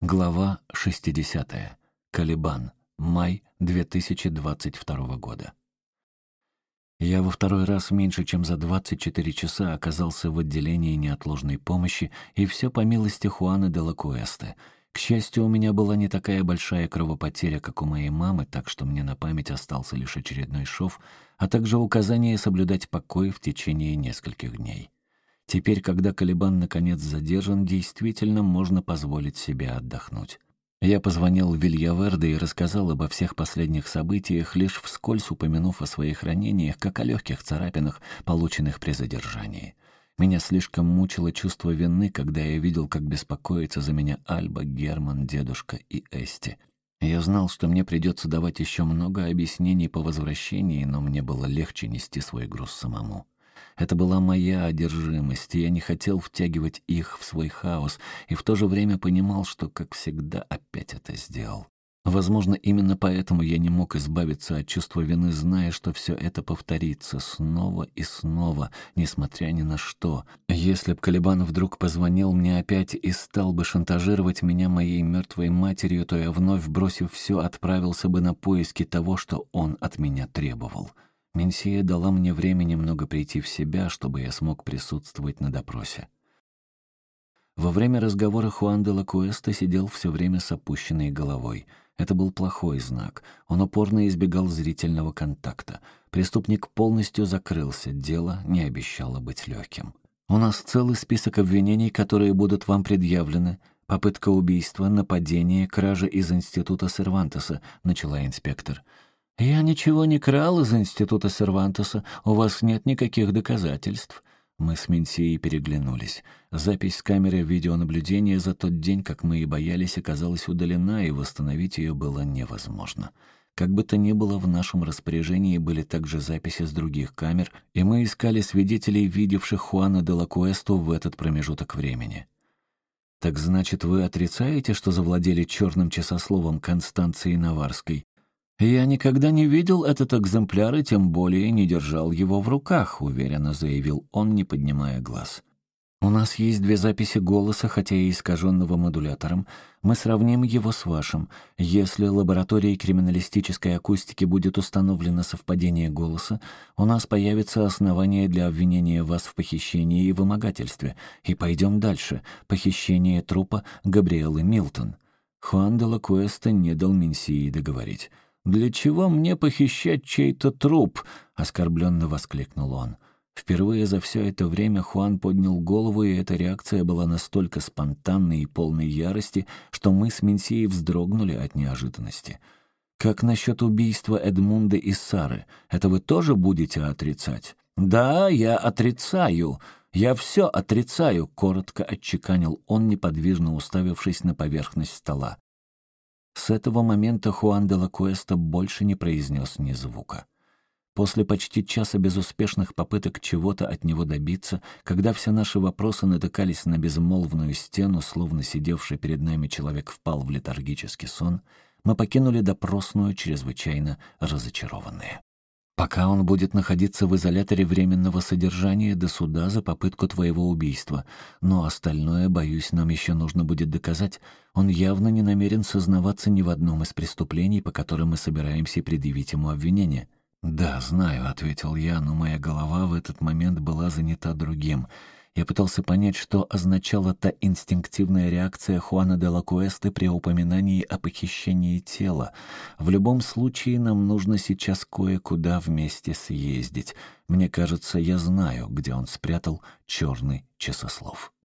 Глава 60. Калибан. Май 2022 года. Я во второй раз меньше чем за 24 часа оказался в отделении неотложной помощи, и все по милости Хуаны де ла Куэсты. К счастью, у меня была не такая большая кровопотеря, как у моей мамы, так что мне на память остался лишь очередной шов, а также указание соблюдать покой в течение нескольких дней. Теперь, когда Калибан наконец задержан, действительно можно позволить себе отдохнуть. Я позвонил в Вильяверде и рассказал обо всех последних событиях, лишь вскользь упомянув о своих ранениях, как о легких царапинах, полученных при задержании. Меня слишком мучило чувство вины, когда я видел, как беспокоится за меня Альба, Герман, дедушка и Эсти. Я знал, что мне придется давать еще много объяснений по возвращении, но мне было легче нести свой груз самому. Это была моя одержимость, и я не хотел втягивать их в свой хаос, и в то же время понимал, что, как всегда, опять это сделал. Возможно, именно поэтому я не мог избавиться от чувства вины, зная, что все это повторится снова и снова, несмотря ни на что. Если б Калибан вдруг позвонил мне опять и стал бы шантажировать меня моей мертвой матерью, то я, вновь бросив все, отправился бы на поиски того, что он от меня требовал. Менсия дала мне время немного прийти в себя, чтобы я смог присутствовать на допросе. Во время разговора Хуан де ла Куэста сидел все время с опущенной головой. Это был плохой знак. Он упорно избегал зрительного контакта. Преступник полностью закрылся, дело не обещало быть легким. «У нас целый список обвинений, которые будут вам предъявлены. Попытка убийства, нападение, кража из института Сервантеса», — начала инспектор. «Я ничего не крал из института Сервантеса. У вас нет никаких доказательств». Мы с Менсией переглянулись. Запись с камеры видеонаблюдения за тот день, как мы и боялись, оказалась удалена, и восстановить ее было невозможно. Как бы то ни было, в нашем распоряжении были также записи с других камер, и мы искали свидетелей, видевших Хуана де ла Куэсту в этот промежуток времени. «Так значит, вы отрицаете, что завладели черным часословом Констанции Наварской?» «Я никогда не видел этот экземпляр и тем более не держал его в руках», — уверенно заявил он, не поднимая глаз. «У нас есть 2 записи голоса, хотя и искаженного модулятором. Мы сравним его с вашим. Если лабораторией криминалистической акустики будет установлено совпадение голоса, у нас появится основание для обвинения вас в похищении и вымогательстве. И пойдем дальше. Похищение трупа Габриэлы Милтон». Хуан де ла Куэста не дал Менсии договорить. «Для чего мне похищать чей-то труп?» — оскорбленно воскликнул он. Впервые за все это время Хуан поднял голову, и эта реакция была настолько спонтанной и полной ярости, что мы с Менсией вздрогнули от неожиданности. «Как насчет убийства Эдмунда и Сары? Это вы тоже будете отрицать?» «Да, я отрицаю. Я все отрицаю», — коротко отчеканил он, неподвижно уставившись на поверхность стола. С этого момента Хуан де ла Куэста больше не произнес ни звука. После почти часа безуспешных попыток чего-то от него добиться, когда все наши вопросы натыкались на безмолвную стену, словно сидевший перед нами человек впал в летаргический сон, мы покинули допросную чрезвычайно разочарованные. «Пока он будет находиться в изоляторе временного содержания до суда за попытку твоего убийства. Но остальное, боюсь, нам еще нужно будет доказать. Он явно не намерен сознаваться ни в одном из преступлений, по которым мы собираемся предъявить ему обвинение». «Да, знаю», — ответил я, но моя голова в этот момент была занята другим. Я пытался понять, что означала та инстинктивная реакция Хуана де ла Куэсты при упоминании о похищении тела. В любом случае, нам нужно сейчас кое-куда вместе съездить. Мне кажется, я знаю, где он спрятал черный часослов.